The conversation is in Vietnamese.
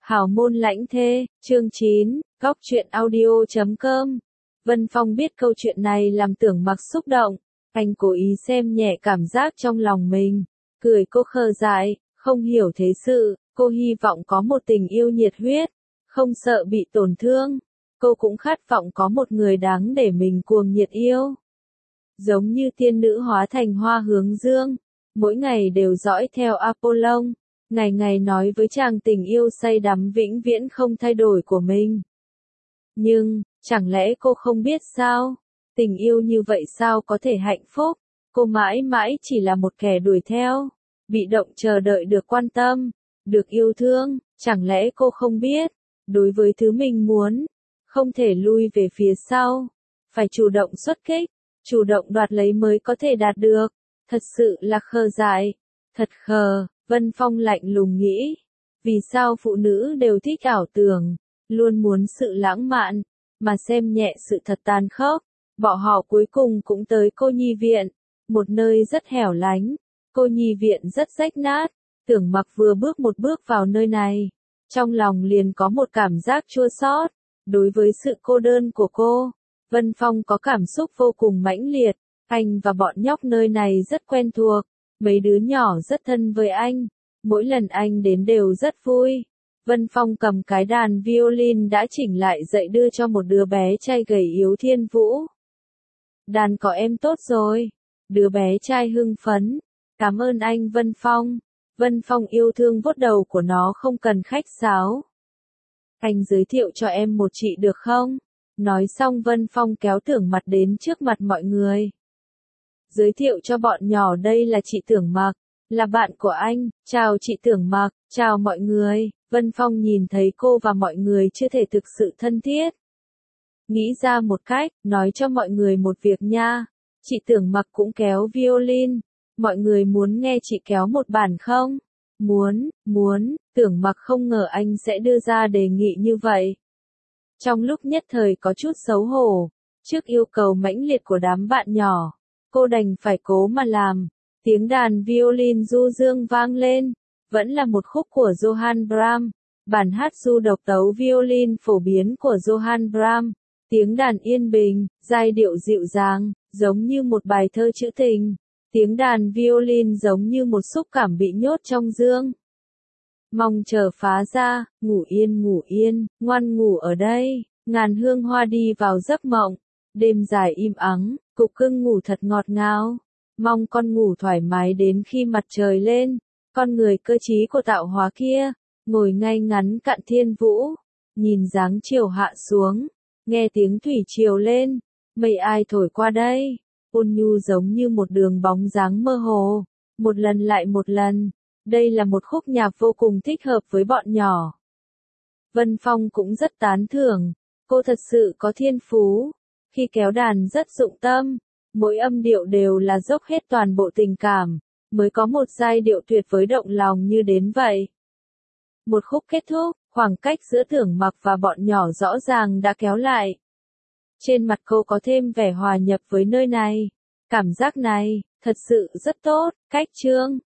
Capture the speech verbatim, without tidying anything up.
Hảo môn lãnh thê, chương chín, góc truyện audio chấm com. Vân Phong biết câu chuyện này làm Tưởng Mặc xúc động, anh cố ý xem nhẹ cảm giác trong lòng mình, cười cô khờ dại, không hiểu thế sự, cô hy vọng có một tình yêu nhiệt huyết, không sợ bị tổn thương, cô cũng khát vọng có một người đáng để mình cuồng nhiệt yêu. Giống như tiên nữ hóa thành hoa hướng dương, mỗi ngày đều dõi theo Apollon, ngày ngày nói với chàng tình yêu say đắm vĩnh viễn không thay đổi của mình. Nhưng, chẳng lẽ cô không biết sao? Tình yêu như vậy sao có thể hạnh phúc? Cô mãi mãi chỉ là một kẻ đuổi theo, bị động chờ đợi được quan tâm, được yêu thương, chẳng lẽ cô không biết? Đối với thứ mình muốn, không thể lui về phía sau, phải chủ động xuất kích, chủ động đoạt lấy mới có thể đạt được. Thật sự là khờ dại, thật khờ. Vân Phong lạnh lùng nghĩ, vì sao phụ nữ đều thích ảo tưởng, luôn muốn sự lãng mạn, mà xem nhẹ sự thật tàn khốc. Bọn họ cuối cùng cũng tới cô nhi viện, một nơi rất hẻo lánh, cô nhi viện rất rách nát. Tưởng Mặc vừa bước một bước vào nơi này, trong lòng liền có một cảm giác chua xót. Đối với sự cô đơn của cô, Vân Phong có cảm xúc vô cùng mãnh liệt. Anh và bọn nhóc nơi này rất quen thuộc. Mấy đứa nhỏ rất thân với anh, mỗi lần anh đến đều rất vui. Vân Phong cầm cái đàn violin đã chỉnh lại dậy đưa cho một đứa bé trai gầy yếu Thiên Vũ. Đàn có em tốt rồi. Đứa bé trai hưng phấn. Cảm ơn anh Vân Phong. Vân Phong yêu thương vuốt đầu của nó không cần khách sáo. Anh giới thiệu cho em một chị được không? Nói xong Vân Phong kéo Tưởng Mặc đến trước mặt mọi người. Giới thiệu cho bọn nhỏ đây là chị Tưởng Mặc, là bạn của anh, chào chị Tưởng Mặc, chào mọi người. Vân Phong nhìn thấy cô và mọi người chưa thể thực sự thân thiết. Nghĩ ra một cách, nói cho mọi người một việc nha. Chị Tưởng Mặc cũng kéo violin, mọi người muốn nghe chị kéo một bản không? Muốn, muốn. Tưởng Mặc không ngờ anh sẽ đưa ra đề nghị như vậy. Trong lúc nhất thời có chút xấu hổ, trước yêu cầu mãnh liệt của đám bạn nhỏ, cô đành phải cố mà làm. Tiếng đàn violin du dương vang lên, vẫn là một khúc của Johann Brahms, bản hát du độc tấu violin phổ biến của Johann Brahms. Tiếng đàn yên bình, giai điệu dịu dàng, giống như một bài thơ trữ tình. Tiếng đàn violin giống như một xúc cảm bị nhốt trong dương. Mong chờ phá ra, ngủ yên ngủ yên, ngoan ngủ ở đây. Ngàn hương hoa đi vào giấc mộng. Đêm dài im ắng, cục cưng ngủ thật ngọt ngào. Mong con ngủ thoải mái đến khi mặt trời lên. Con người cơ trí của tạo hóa kia, ngồi ngay ngắn cạnh Thiên Vũ, nhìn dáng chiều hạ xuống, nghe tiếng thủy triều lên, mây ai thổi qua đây, ôn nhu giống như một đường bóng dáng mơ hồ, một lần lại một lần. Đây là một khúc nhạc vô cùng thích hợp với bọn nhỏ. Vân Phong cũng rất tán thưởng, cô thật sự có thiên phú. Khi kéo đàn rất dụng tâm, mỗi âm điệu đều là dốc hết toàn bộ tình cảm, mới có một giai điệu tuyệt với động lòng như đến vậy. Một khúc kết thúc, khoảng cách giữa Tưởng Mặc và bọn nhỏ rõ ràng đã kéo lại. Trên mặt cô có thêm vẻ hòa nhập với nơi này. Cảm giác này, thật sự rất tốt. Cách chương